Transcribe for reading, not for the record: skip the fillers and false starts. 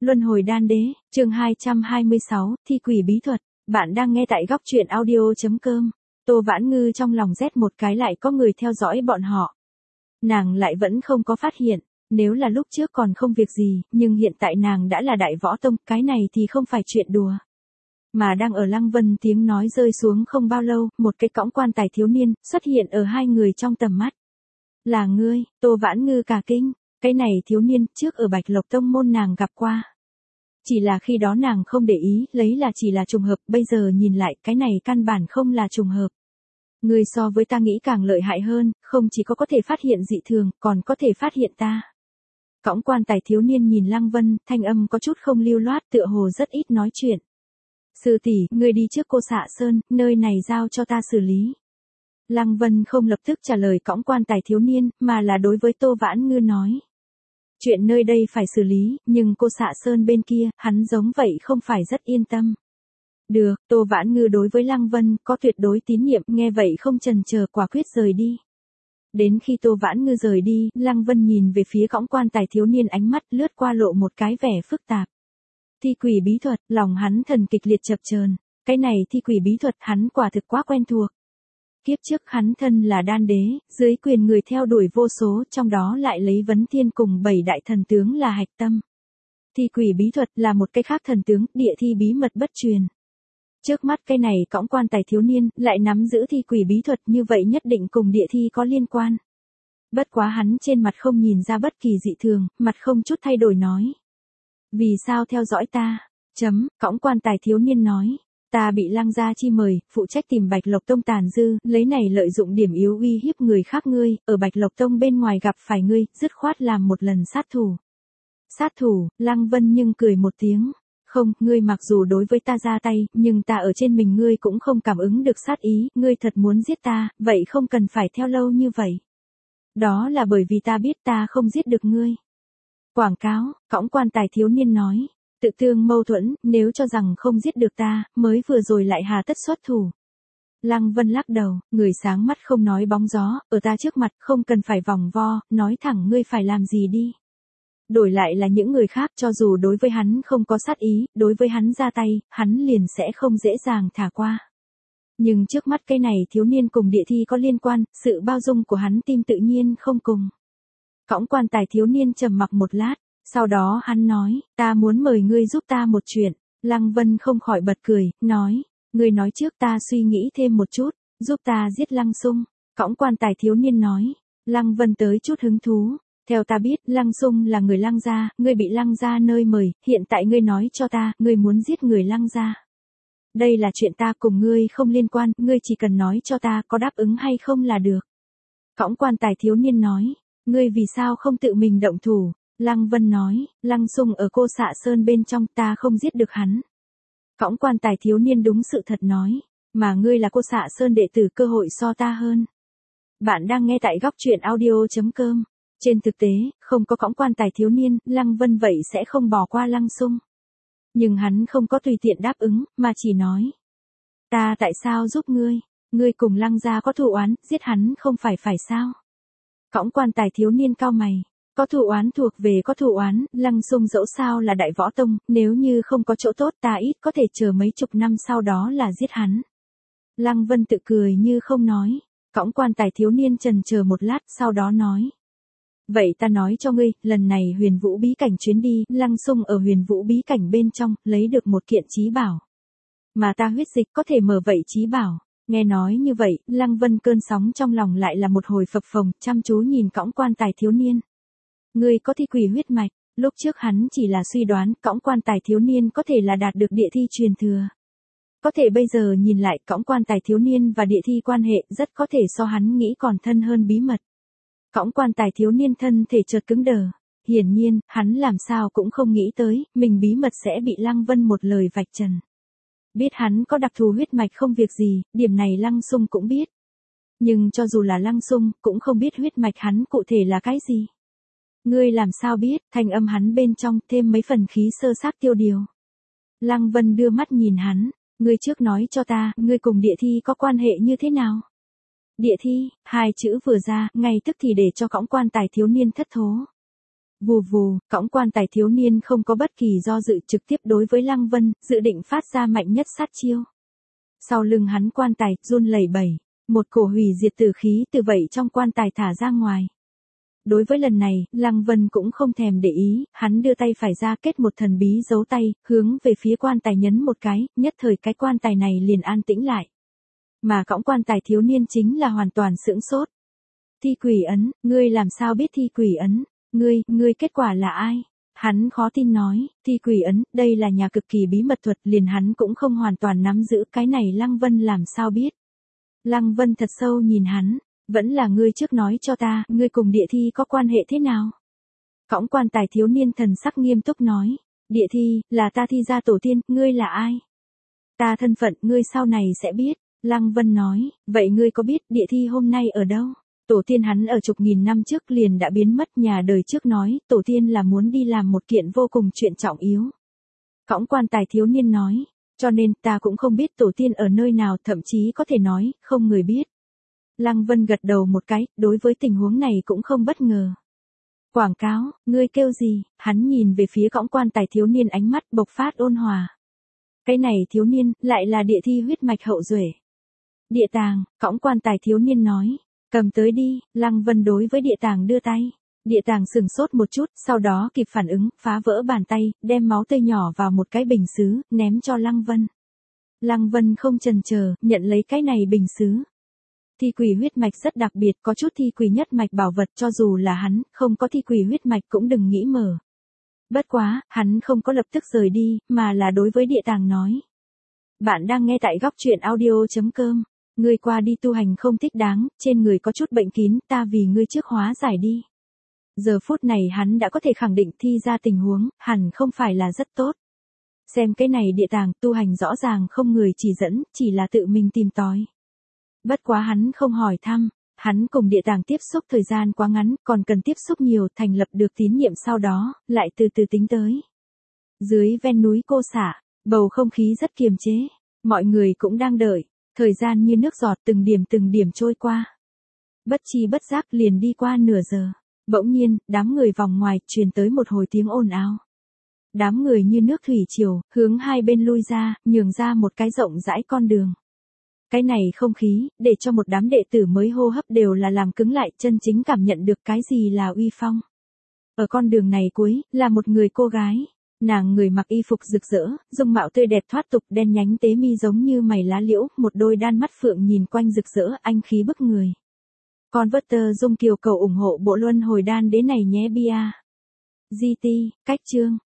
Luân hồi đan đế, chương 226, thi quỷ bí thuật. Bạn đang nghe tại góc truyện audio.com. Tô Vãn Ngư trong lòng rét một cái, lại có người theo dõi bọn họ. Nàng lại vẫn không có phát hiện, nếu là lúc trước còn không việc gì, nhưng hiện tại nàng đã là đại võ tông, cái này thì không phải chuyện đùa. Mà đang ở Lăng Vân tiếng nói rơi xuống không bao lâu, một cái cõng quan tài thiếu niên xuất hiện ở hai người trong tầm mắt. Là ngươi, Tô Vãn Ngư cả kinh. Cái này thiếu niên trước ở Bạch Lộc Tông môn nàng gặp qua. Chỉ là khi đó nàng không để ý, lấy là chỉ là trùng hợp, bây giờ nhìn lại cái này căn bản không là trùng hợp. Ngươi so với ta nghĩ càng lợi hại hơn, không chỉ có thể phát hiện dị thường, còn có thể phát hiện ta. Cõng quan tài thiếu niên nhìn Lăng Vân, thanh âm có chút không lưu loát, tựa hồ rất ít nói chuyện. Sư tỷ, ngươi đi trước Cô Xạ Sơn, nơi này giao cho ta xử lý. Lăng Vân không lập tức trả lời cõng quan tài thiếu niên, mà là đối với Tô Vãn Ngư nói. Chuyện nơi đây phải xử lý, nhưng Cô Xạ Sơn bên kia, hắn giống vậy không phải rất yên tâm. Được, Tô Vãn Ngư đối với Lăng Vân có tuyệt đối tín nhiệm, nghe vậy không chần chờ quả quyết rời đi. Đến khi Tô Vãn Ngư rời đi, Lăng Vân nhìn về phía cõng quan tài thiếu niên, ánh mắt lướt qua lộ một cái vẻ phức tạp. Thi quỷ bí thuật, lòng hắn thần kịch liệt chập chờn. Cái này thi quỷ bí thuật hắn quả thực quá quen thuộc. Kiếp trước hắn thân là đan đế, dưới quyền người theo đuổi vô số, trong đó lại lấy Vấn Thiên cùng 7 đại thần tướng là hạch tâm. Thi quỷ bí thuật là một cái khác thần tướng, địa thi bí mật bất truyền. Trước mắt cái này cõng quan tài thiếu niên, lại nắm giữ thi quỷ bí thuật, như vậy nhất định cùng địa thi có liên quan. Bất quá hắn trên mặt không nhìn ra bất kỳ dị thường, mặt không chút thay đổi nói. Vì sao theo dõi ta? Cõng quan tài thiếu niên nói. Ta bị Lăng gia chi mời, phụ trách tìm Bạch Lộc Tông tàn dư, lấy này lợi dụng điểm yếu uy hiếp người khác ngươi, ở Bạch Lộc Tông bên ngoài gặp phải ngươi, dứt khoát làm một lần sát thủ. Sát thủ, Lăng Vân nhưng cười một tiếng. Không, ngươi mặc dù đối với ta ra tay, nhưng ta ở trên mình ngươi cũng không cảm ứng được sát ý, ngươi thật muốn giết ta, vậy không cần phải theo lâu như vậy. Đó là bởi vì ta biết ta không giết được ngươi. Quảng cáo, cõng quan tài thiếu niên nói. Tự tương mâu thuẫn, nếu cho rằng không giết được ta, mới vừa rồi lại hà tất xuất thủ. Lăng Vân lắc đầu, người sáng mắt không nói bóng gió, ở ta trước mặt không cần phải vòng vo, nói thẳng ngươi phải làm gì đi. Đổi lại là những người khác, cho dù đối với hắn không có sát ý, đối với hắn ra tay, hắn liền sẽ không dễ dàng thả qua. Nhưng trước mắt cái này thiếu niên cùng địa thi có liên quan, sự bao dung của hắn tim tự nhiên không cùng. Cõng quan tài thiếu niên trầm mặc một lát. Sau đó hắn nói, ta muốn mời ngươi giúp ta một chuyện. Lăng Vân không khỏi bật cười, nói, ngươi nói trước ta suy nghĩ thêm một chút, giúp ta giết Lăng Xung. Cõng quan tài thiếu niên nói, Lăng Vân tới chút hứng thú. Theo ta biết, Lăng Xung là người Lăng gia, ngươi bị Lăng gia nơi mời, hiện tại ngươi nói cho ta, ngươi muốn giết người Lăng gia. Đây là chuyện ta cùng ngươi không liên quan, ngươi chỉ cần nói cho ta có đáp ứng hay không là được. Cõng quan tài thiếu niên nói, ngươi vì sao không tự mình động thủ? Lăng Vân nói, Lăng Xung ở Cô Xạ Sơn bên trong, ta không giết được hắn. Cõng quan tài thiếu niên đúng sự thật nói, mà ngươi là Cô Xạ Sơn đệ tử, cơ hội so ta hơn. Bạn đang nghe tại góc truyện audio.com. Trên thực tế, không có cõng quan tài thiếu niên, Lăng Vân vậy sẽ không bỏ qua Lăng Xung. Nhưng hắn không có tùy tiện đáp ứng, mà chỉ nói. Ta tại sao giúp ngươi? Ngươi cùng Lăng gia có thù oán, giết hắn không phải sao? Cõng quan tài thiếu niên cau mày. Có thù oán thuộc về có thù oán, Lăng Xung dẫu sao là đại võ tông, nếu như không có chỗ tốt ta ít có thể chờ mấy chục năm sau đó là giết hắn. Lăng Vân tự cười như không nói. Cõng quan tài thiếu niên chần chờ một lát, sau đó nói. Vậy ta nói cho ngươi, lần này Huyền Vũ bí cảnh chuyến đi, Lăng Xung ở Huyền Vũ bí cảnh bên trong, lấy được một kiện chí bảo. Mà ta huyết dịch có thể mở vậy chí bảo. Nghe nói như vậy, Lăng Vân cơn sóng trong lòng lại là một hồi phập phồng, chăm chú nhìn cõng quan tài thiếu niên. Ngươi có thi quỷ huyết mạch, lúc trước hắn chỉ là suy đoán cõng quan tài thiếu niên có thể là đạt được địa thi truyền thừa. Có thể bây giờ nhìn lại cõng quan tài thiếu niên và địa thi quan hệ rất có thể so hắn nghĩ còn thân hơn bí mật. Cõng quan tài thiếu niên thân thể chợt cứng đờ. Hiển nhiên, hắn làm sao cũng không nghĩ tới, mình bí mật sẽ bị Lăng Vân một lời vạch trần. Biết hắn có đặc thù huyết mạch không việc gì, điểm này Lăng Xung cũng biết. Nhưng cho dù là Lăng Xung, cũng không biết huyết mạch hắn cụ thể là cái gì. Ngươi làm sao biết? Thanh âm hắn bên trong thêm mấy phần khí sơ sát tiêu điều. Lăng Vân đưa mắt nhìn hắn, ngươi trước nói cho ta, ngươi cùng địa thi có quan hệ như thế nào? Địa thi, hai chữ vừa ra, ngay tức thì để cho cõng quan tài thiếu niên thất thố. Vù vù, cõng quan tài thiếu niên không có bất kỳ do dự trực tiếp đối với Lăng Vân, dự định phát ra mạnh nhất sát chiêu. Sau lưng hắn quan tài, run lẩy bẩy, một cổ hủy diệt tử khí từ vậy trong quan tài thả ra ngoài. Đối với lần này, Lăng Vân cũng không thèm để ý, hắn đưa tay phải ra kết một thần bí dấu tay, hướng về phía quan tài nhấn một cái, nhất thời cái quan tài này liền an tĩnh lại. Mà cõng quan tài thiếu niên chính là hoàn toàn sững sốt. Thi quỷ ấn, ngươi làm sao biết thi quỷ ấn? Ngươi kết quả là ai? Hắn khó tin nói, thi quỷ ấn, đây là nhà cực kỳ bí mật thuật, liền hắn cũng không hoàn toàn nắm giữ, cái này Lăng Vân làm sao biết? Lăng Vân thật sâu nhìn hắn, vẫn là ngươi trước nói cho ta, ngươi cùng địa thi có quan hệ thế nào? Cõng quan tài thiếu niên thần sắc nghiêm túc nói, địa thi, là ta thi gia tổ tiên, ngươi là ai? Ta thân phận, ngươi sau này sẽ biết. Lăng Vân nói, vậy ngươi có biết địa thi hôm nay ở đâu? Tổ tiên hắn ở chục nghìn năm trước liền đã biến mất, nhà đời trước nói, tổ tiên là muốn đi làm một kiện vô cùng chuyện trọng yếu. Cõng quan tài thiếu niên nói, cho nên ta cũng không biết tổ tiên ở nơi nào, thậm chí có thể nói, không người biết. Lăng Vân gật đầu một cái, đối với tình huống này cũng không bất ngờ. Quảng cáo, ngươi kêu gì? Hắn nhìn về phía cõng quan tài thiếu niên, ánh mắt bộc phát ôn hòa. Cái này thiếu niên, lại là địa thi huyết mạch hậu duệ. Địa tàng, cõng quan tài thiếu niên nói, cầm tới đi. Lăng Vân đối với địa tàng đưa tay. Địa tàng sừng sốt một chút, sau đó kịp phản ứng, phá vỡ bàn tay, đem máu tươi nhỏ vào một cái bình sứ, ném cho Lăng Vân. Lăng Vân không chần chờ, nhận lấy cái này bình sứ. Thi quỷ huyết mạch rất đặc biệt, có chút thi quỷ nhất mạch bảo vật, cho dù là hắn, không có thi quỷ huyết mạch cũng đừng nghĩ mở. Bất quá, hắn không có lập tức rời đi, mà là đối với địa tàng nói. Bạn đang nghe tại góc truyện audio.com. Ngươi qua đi tu hành không thích đáng, trên người có chút bệnh kín, ta vì ngươi trước hóa giải đi. Giờ phút này hắn đã có thể khẳng định thi ra tình huống, hẳn không phải là rất tốt. Xem cái này địa tàng, tu hành rõ ràng không người chỉ dẫn, chỉ là tự mình tìm tòi. Bất quá hắn không hỏi thăm, hắn cùng địa tàng tiếp xúc thời gian quá ngắn, còn cần tiếp xúc nhiều, thành lập được tín nhiệm sau đó, lại từ từ tính tới. Dưới ven núi Cô Xả, bầu không khí rất kiềm chế, mọi người cũng đang đợi, thời gian như nước giọt từng điểm trôi qua. Bất chi bất giác liền đi qua nửa giờ, bỗng nhiên, đám người vòng ngoài truyền tới một hồi tiếng ồn ào. Đám người như nước thủy triều, hướng hai bên lui ra, nhường ra một cái rộng rãi con đường. Cái này không khí, để cho một đám đệ tử mới hô hấp đều là làm cứng lại, chân chính cảm nhận được cái gì là uy phong. Ở con đường này cuối, là một người cô gái. Nàng người mặc y phục rực rỡ, dung mạo tươi đẹp thoát tục, đen nhánh tế mi giống như mày lá liễu, một đôi đan mắt phượng nhìn quanh rực rỡ, anh khí bức người. Converter dung kiều cầu ủng hộ bộ luân hồi đan đế này nhé bia. GT, cách chương.